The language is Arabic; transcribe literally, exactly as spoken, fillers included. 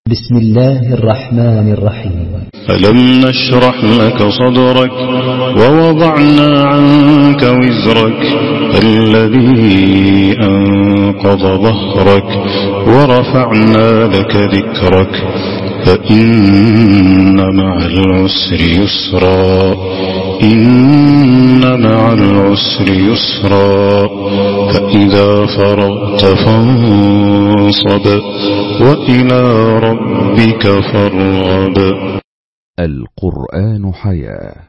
بسم الله الرحمن الرحيم. ألم نشرح لك صدرك ووضعنا عنك وزرك الذي أنقض ظهرك ورفعنا لك ذكرك فإن مع العسر يسرا إن مع العسر يسرا فإذا فرغت فانصب وإلى ربك فارغب. القرآن حياة.